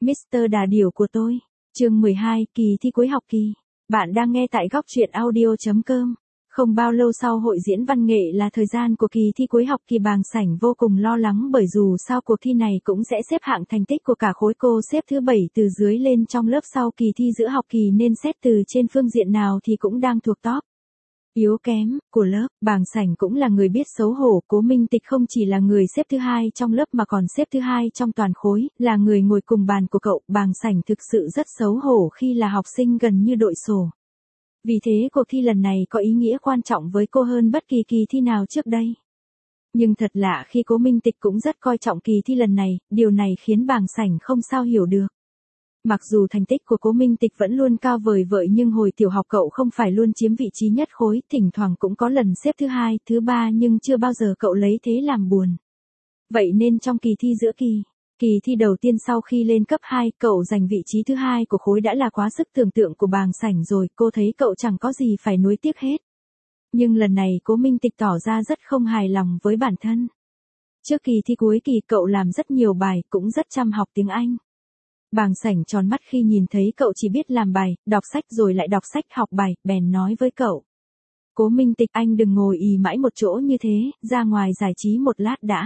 Mr. Đà Điểu của tôi. Chương 12, kỳ thi cuối học kỳ. Bạn đang nghe tại góc truyện audio.com. Không bao lâu sau hội diễn văn nghệ là thời gian của kỳ thi cuối học kỳ, Bàng Sảnh vô cùng lo lắng bởi dù sao cuộc thi này cũng sẽ xếp hạng thành tích của cả khối. Cô xếp thứ 7 từ dưới lên trong lớp sau kỳ thi giữa học kỳ nên xét từ trên phương diện nào thì cũng đang thuộc top yếu kém của lớp. Bàng Sảnh cũng là người biết xấu hổ. Cố Minh Tịch không chỉ là người xếp thứ 2 trong lớp mà còn xếp thứ 2 trong toàn khối, là người ngồi cùng bàn của cậu. Bàng Sảnh thực sự rất xấu hổ khi là học sinh gần như đội sổ. Vì thế cuộc thi lần này có ý nghĩa quan trọng với cô hơn bất kỳ kỳ thi nào trước đây. Nhưng thật lạ khi Cố Minh Tịch cũng rất coi trọng kỳ thi lần này, điều này khiến Bàng Sảnh không sao hiểu được. Mặc dù thành tích của Cố Minh Tịch vẫn luôn cao vời vợi nhưng hồi tiểu học cậu không phải luôn chiếm vị trí nhất khối, thỉnh thoảng cũng có lần xếp thứ 2, thứ 3 nhưng chưa bao giờ cậu lấy thế làm buồn. Vậy nên trong kỳ thi giữa kỳ thi đầu tiên sau khi lên cấp 2, cậu giành vị trí thứ 2 của khối đã là quá sức tưởng tượng của Bàng Sảnh rồi, cô thấy cậu chẳng có gì phải nuối tiếc hết. Nhưng lần này Cố Minh Tịch tỏ ra rất không hài lòng với bản thân. Trước kỳ thi cuối kỳ cậu làm rất nhiều bài, cũng rất chăm học tiếng Anh. Bàng Sảnh tròn mắt khi nhìn thấy cậu chỉ biết làm bài, đọc sách rồi lại đọc sách, học bài, bèn nói với cậu. Cố Minh Tịch, anh đừng ngồi ì mãi một chỗ như thế, ra ngoài giải trí một lát đã.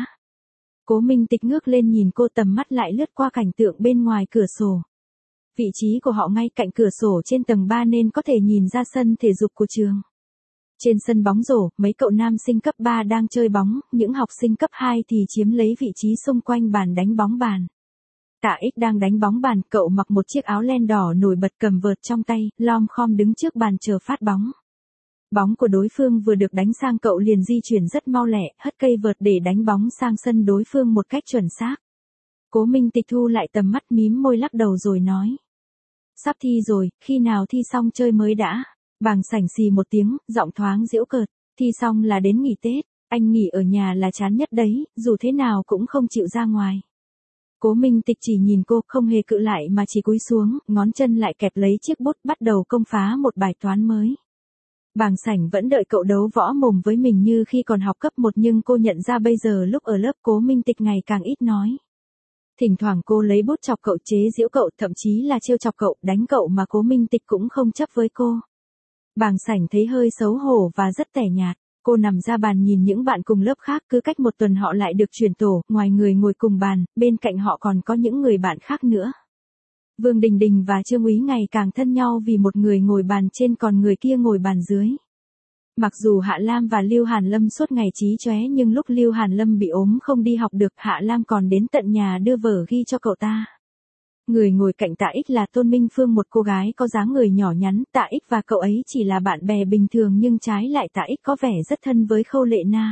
Cố Minh Tịch ngước lên nhìn cô, tầm mắt lại lướt qua cảnh tượng bên ngoài cửa sổ. Vị trí của họ ngay cạnh cửa sổ trên tầng 3 nên có thể nhìn ra sân thể dục của trường. Trên sân bóng rổ, mấy cậu nam sinh cấp 3 đang chơi bóng, những học sinh cấp 2 thì chiếm lấy vị trí xung quanh bàn đánh bóng bàn. Tạ Ích đang đánh bóng bàn, cậu mặc một chiếc áo len đỏ nổi bật, cầm vợt trong tay, lom khom đứng trước bàn chờ phát bóng. Bóng của đối phương vừa được đánh sang cậu liền di chuyển rất mau lẹ, hất cây vợt để đánh bóng sang sân đối phương một cách chuẩn xác. Cố Minh Tịch thu lại tầm mắt, mím môi lắc đầu rồi nói. Sắp thi rồi, khi nào thi xong chơi mới đã. Bàng Sảnh xì một tiếng, giọng thoáng giễu cợt. Thi xong là đến nghỉ Tết, anh nghỉ ở nhà là chán nhất đấy, dù thế nào cũng không chịu ra ngoài. Cố Minh Tịch chỉ nhìn cô, không hề cự lại mà chỉ cúi xuống, ngón chân lại kẹp lấy chiếc bút, bắt đầu công phá một bài toán mới. Bàng Sảnh vẫn đợi cậu đấu võ mồm với mình như khi còn học cấp 1 nhưng cô nhận ra bây giờ lúc ở lớp Cố Minh Tịch ngày càng ít nói. Thỉnh thoảng cô lấy bút chọc cậu, chế giễu cậu, thậm chí là trêu chọc cậu, đánh cậu mà Cố Minh Tịch cũng không chấp với cô. Bàng Sảnh thấy hơi xấu hổ và rất tẻ nhạt. Cô nằm ra bàn nhìn những bạn cùng lớp khác, cứ cách một tuần họ lại được chuyển tổ, ngoài người ngồi cùng bàn, bên cạnh họ còn có những người bạn khác nữa. Vương Đình Đình và Trương Úy ngày càng thân nhau vì một người ngồi bàn trên còn người kia ngồi bàn dưới. Mặc dù Hạ Lam và Lưu Hàn Lâm suốt ngày chí chóe nhưng lúc Lưu Hàn Lâm bị ốm không đi học được, Hạ Lam còn đến tận nhà đưa vở ghi cho cậu ta. Người ngồi cạnh Tạ Ích là Tôn Minh Phương, một cô gái có dáng người nhỏ nhắn. Tạ Ích và cậu ấy chỉ là bạn bè bình thường nhưng trái lại Tạ Ích có vẻ rất thân với Khâu Lệ Na.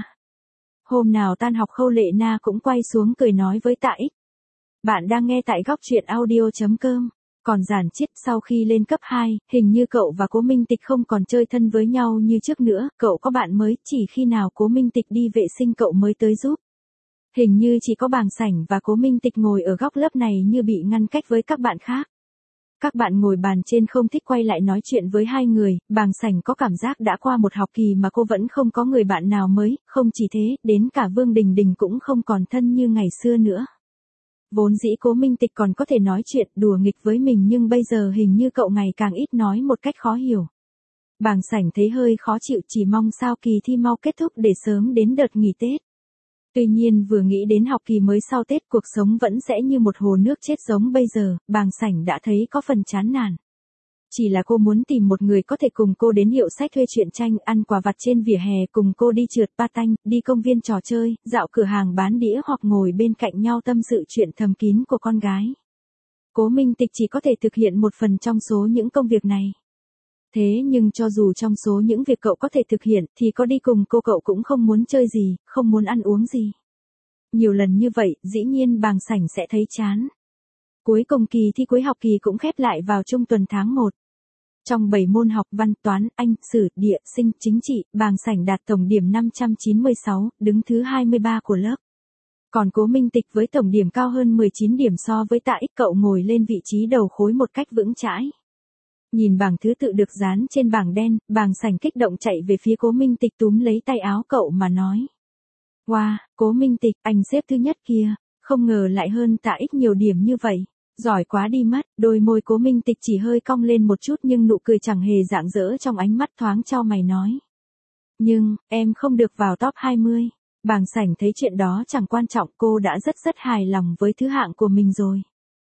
Hôm nào tan học Khâu Lệ Na cũng quay xuống cười nói với Tạ Ích. Bạn đang nghe tại góc truyện audio.com. Còn Giản Chiết, sau khi lên cấp 2, hình như cậu và Cố Minh Tịch không còn chơi thân với nhau như trước nữa, cậu có bạn mới, chỉ khi nào Cố Minh Tịch đi vệ sinh cậu mới tới giúp. Hình như chỉ có Bàng Sảnh và Cố Minh Tịch ngồi ở góc lớp này như bị ngăn cách với các bạn khác. Các bạn ngồi bàn trên không thích quay lại nói chuyện với hai người, Bàng Sảnh có cảm giác đã qua một học kỳ mà cô vẫn không có người bạn nào mới, không chỉ thế, đến cả Vương Đình Đình cũng không còn thân như ngày xưa nữa. Vốn dĩ Cố Minh Tịch còn có thể nói chuyện đùa nghịch với mình nhưng bây giờ hình như cậu ngày càng ít nói một cách khó hiểu. Bàng Sảnh thấy hơi khó chịu, chỉ mong sao kỳ thi mau kết thúc để sớm đến đợt nghỉ Tết. Tuy nhiên vừa nghĩ đến học kỳ mới sau Tết cuộc sống vẫn sẽ như một hồ nước chết giống bây giờ, Bàng Sảnh đã thấy có phần chán nản. Chỉ là cô muốn tìm một người có thể cùng cô đến hiệu sách thuê truyện tranh, ăn quà vặt trên vỉa hè, cùng cô đi trượt patin, đi công viên trò chơi, dạo cửa hàng bán đĩa hoặc ngồi bên cạnh nhau tâm sự chuyện thầm kín của con gái. Cố Minh Tịch chỉ có thể thực hiện một phần trong số những công việc này. Thế nhưng cho dù trong số những việc cậu có thể thực hiện thì có đi cùng cô cậu cũng không muốn chơi gì, không muốn ăn uống gì. Nhiều lần như vậy, dĩ nhiên Bàng Sảnh sẽ thấy chán. Cuối cùng kỳ thi cuối học kỳ cũng khép lại vào trung tuần tháng 1. Trong 7 môn học văn, toán, Anh, sử, địa, sinh, chính trị, Bàng Sảnh đạt tổng điểm 596, đứng thứ 23 của lớp. Còn Cố Minh Tịch với tổng điểm cao hơn 19 điểm so với Tạ Ích, cậu ngồi lên vị trí đầu khối một cách vững chãi. Nhìn bảng thứ tự được dán trên bảng đen, Bàng Sảnh kích động chạy về phía Cố Minh Tịch túm lấy tay áo cậu mà nói. Wow, Cố Minh Tịch, anh xếp thứ nhất kia, không ngờ lại hơn Tạ Ích nhiều điểm như vậy. Giỏi quá đi mất, đôi môi Cố Minh Tịch chỉ hơi cong lên một chút nhưng nụ cười chẳng hề rạng rỡ trong ánh mắt thoáng chau mày nói. Nhưng, em không được vào top 20. Bàng Sảnh thấy chuyện đó chẳng quan trọng, cô đã rất hài lòng với thứ hạng của mình rồi.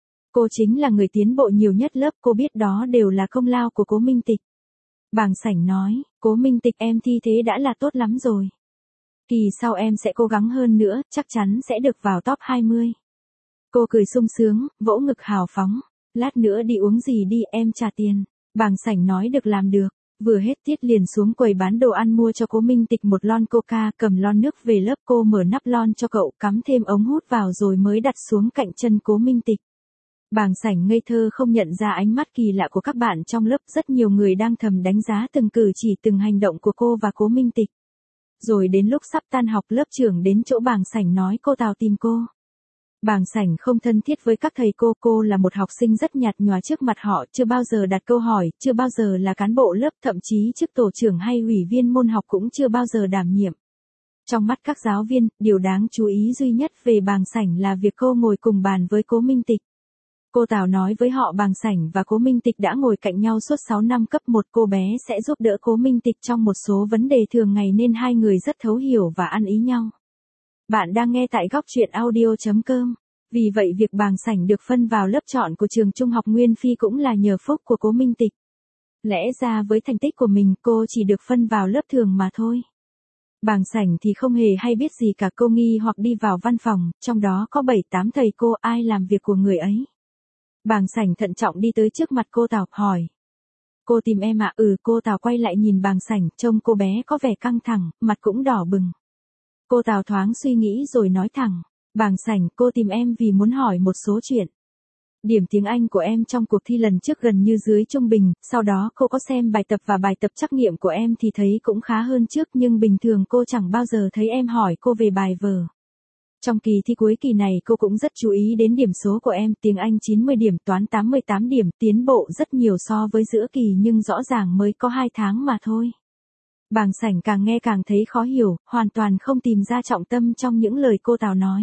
Cô chính là người tiến bộ nhiều nhất lớp, cô biết đó đều là công lao của Cố Minh Tịch. Bàng Sảnh nói, Cố Minh Tịch em thi thế đã là tốt lắm rồi. Kỳ sau em sẽ cố gắng hơn nữa, chắc chắn sẽ được vào top 20. Cô cười sung sướng, vỗ ngực hào phóng. Lát nữa đi uống gì đi, em trả tiền. Bàng Sảnh nói được làm được. Vừa hết tiết liền xuống quầy bán đồ ăn mua cho Cố Minh Tịch một lon coca, cầm lon nước về lớp, cô mở nắp lon cho cậu, cắm thêm ống hút vào rồi mới đặt xuống cạnh chân Cố Minh Tịch. Bàng Sảnh ngây thơ không nhận ra ánh mắt kỳ lạ của các bạn trong lớp, rất nhiều người đang thầm đánh giá từng cử chỉ từng hành động của cô và Cố Minh Tịch. Rồi đến lúc sắp tan học, lớp trưởng đến chỗ Bàng Sảnh nói cô Tào tìm cô. Bàng Sảnh không thân thiết với các thầy cô là một học sinh rất nhạt nhòa trước mặt họ, chưa bao giờ đặt câu hỏi, chưa bao giờ là cán bộ lớp, thậm chí chức tổ trưởng hay ủy viên môn học cũng chưa bao giờ đảm nhiệm. Trong mắt các giáo viên, điều đáng chú ý duy nhất về Bàng Sảnh là việc cô ngồi cùng bàn với Cố Minh Tịch. Cô Tào nói với họ Bàng Sảnh và Cố Minh Tịch đã ngồi cạnh nhau suốt 6 năm cấp 1, cô bé sẽ giúp đỡ Cố Minh Tịch trong một số vấn đề thường ngày nên hai người rất thấu hiểu và ăn ý nhau. Bạn đang nghe tại góc truyện audio.com. Vì vậy việc Bàng Sảnh được phân vào lớp chọn của trường Trung học Nguyên Phi cũng là nhờ phúc của Cố Minh Tịch. Lẽ ra với thành tích của mình cô chỉ được phân vào lớp thường mà thôi. Bàng Sảnh thì không hề hay biết gì cả, cô nghi hoặc đi vào văn phòng, trong đó có 7-8 thầy cô, ai làm việc của người ấy. Bàng Sảnh thận trọng đi tới trước mặt cô Tào, hỏi. Cô tìm em ạ? Cô Tào quay lại nhìn Bàng Sảnh, trông cô bé có vẻ căng thẳng, mặt cũng đỏ bừng. Cô Tào thoáng suy nghĩ rồi nói thẳng. Bàng Sảnh, cô tìm em vì muốn hỏi một số chuyện. Điểm tiếng Anh của em trong cuộc thi lần trước gần như dưới trung bình, sau đó cô có xem bài tập và bài tập trắc nghiệm của em thì thấy cũng khá hơn trước, nhưng bình thường cô chẳng bao giờ thấy em hỏi cô về bài vở. Trong kỳ thi cuối kỳ này cô cũng rất chú ý đến điểm số của em, tiếng Anh 90 điểm, toán 88 điểm, tiến bộ rất nhiều so với giữa kỳ nhưng rõ ràng mới có 2 tháng mà thôi. Bàng Sảnh càng nghe càng thấy khó hiểu, hoàn toàn không tìm ra trọng tâm trong những lời cô Tào nói.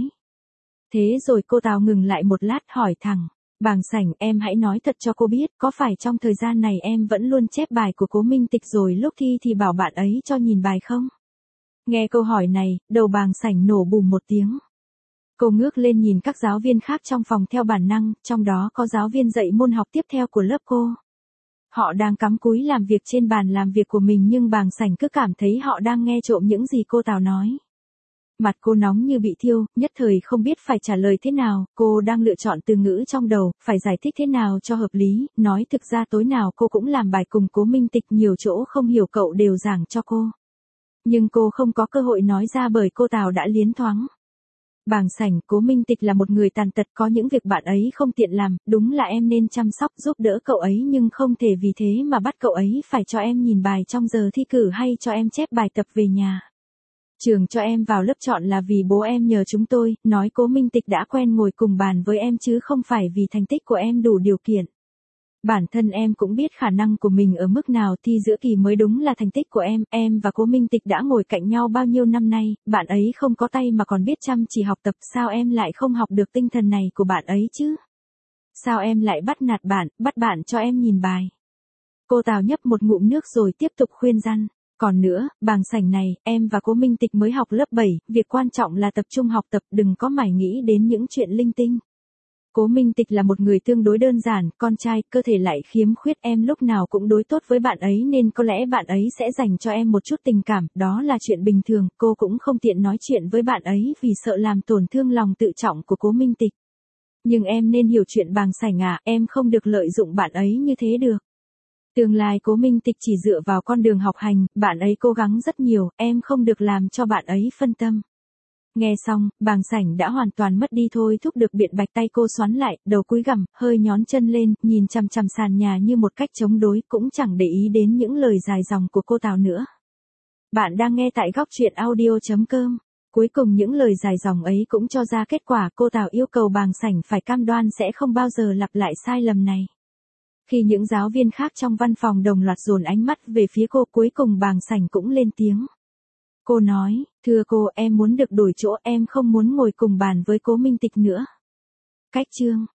Thế rồi cô Tào ngừng lại một lát hỏi thẳng. Bàng Sảnh, em hãy nói thật cho cô biết, có phải trong thời gian này em vẫn luôn chép bài của Cố Minh Tịch rồi lúc thi thì bảo bạn ấy cho nhìn bài không? Nghe câu hỏi này, đầu Bàng Sảnh nổ bùm một tiếng. Cô ngước lên nhìn các giáo viên khác trong phòng theo bản năng, trong đó có giáo viên dạy môn học tiếp theo của lớp cô. Họ đang cắm cúi làm việc trên bàn làm việc của mình nhưng Bàng Sảnh cứ cảm thấy họ đang nghe trộm những gì cô Tào nói. Mặt cô nóng như bị thiêu, nhất thời không biết phải trả lời thế nào, cô đang lựa chọn từ ngữ trong đầu, phải giải thích thế nào cho hợp lý, nói thực ra tối nào cô cũng làm bài cùng Cố Minh Tịch, nhiều chỗ không hiểu cậu đều giảng cho cô. Nhưng cô không có cơ hội nói ra bởi cô Tào đã liến thoáng. Bàng Sảnh, Cố Minh Tịch là một người tàn tật, có những việc bạn ấy không tiện làm, đúng là em nên chăm sóc giúp đỡ cậu ấy nhưng không thể vì thế mà bắt cậu ấy phải cho em nhìn bài trong giờ thi cử hay cho em chép bài tập về nhà. Trường cho em vào lớp chọn là vì bố em nhờ chúng tôi, nói Cố Minh Tịch đã quen ngồi cùng bàn với em chứ không phải vì thành tích của em đủ điều kiện. Bản thân em cũng biết khả năng của mình ở mức nào, thi giữa kỳ mới đúng là thành tích của em và Cố Minh Tịch đã ngồi cạnh nhau bao nhiêu năm nay, bạn ấy không có tay mà còn biết chăm chỉ học tập, sao em lại không học được tinh thần này của bạn ấy chứ? Sao em lại bắt nạt bạn, bắt bạn cho em nhìn bài? Cô Tào nhấp một ngụm nước rồi tiếp tục khuyên răn. Còn nữa, Bàng Sảnh này, em và Cố Minh Tịch mới học lớp 7, việc quan trọng là tập trung học tập, đừng có mải nghĩ đến những chuyện linh tinh. Cố Minh Tịch là một người tương đối đơn giản, con trai, cơ thể lại khiếm khuyết, em lúc nào cũng đối tốt với bạn ấy nên có lẽ bạn ấy sẽ dành cho em một chút tình cảm, đó là chuyện bình thường, cô cũng không tiện nói chuyện với bạn ấy vì sợ làm tổn thương lòng tự trọng của Cố Minh Tịch. Nhưng em nên hiểu chuyện Bàng Sảnh à, em không được lợi dụng bạn ấy như thế được. Tương lai Cố Minh Tịch chỉ dựa vào con đường học hành, bạn ấy cố gắng rất nhiều, em không được làm cho bạn ấy phân tâm. Nghe xong, Bàng Sảnh đã hoàn toàn mất đi thôi thúc được biện bạch, tay cô xoắn lại, đầu cúi gằm, hơi nhón chân lên, nhìn chằm chằm sàn nhà như một cách chống đối, cũng chẳng để ý đến những lời dài dòng của cô Tào nữa. Bạn đang nghe tại góc truyện audio.com. Cuối cùng những lời dài dòng ấy cũng cho ra kết quả, cô Tào yêu cầu Bàng Sảnh phải cam đoan sẽ không bao giờ lặp lại sai lầm này. Khi những giáo viên khác trong văn phòng đồng loạt dồn ánh mắt về phía cô, cuối cùng Bàng Sảnh cũng lên tiếng. Cô nói, thưa cô, em muốn được đổi chỗ, em không muốn ngồi cùng bàn với Cố Minh Tịch nữa. Cách chương.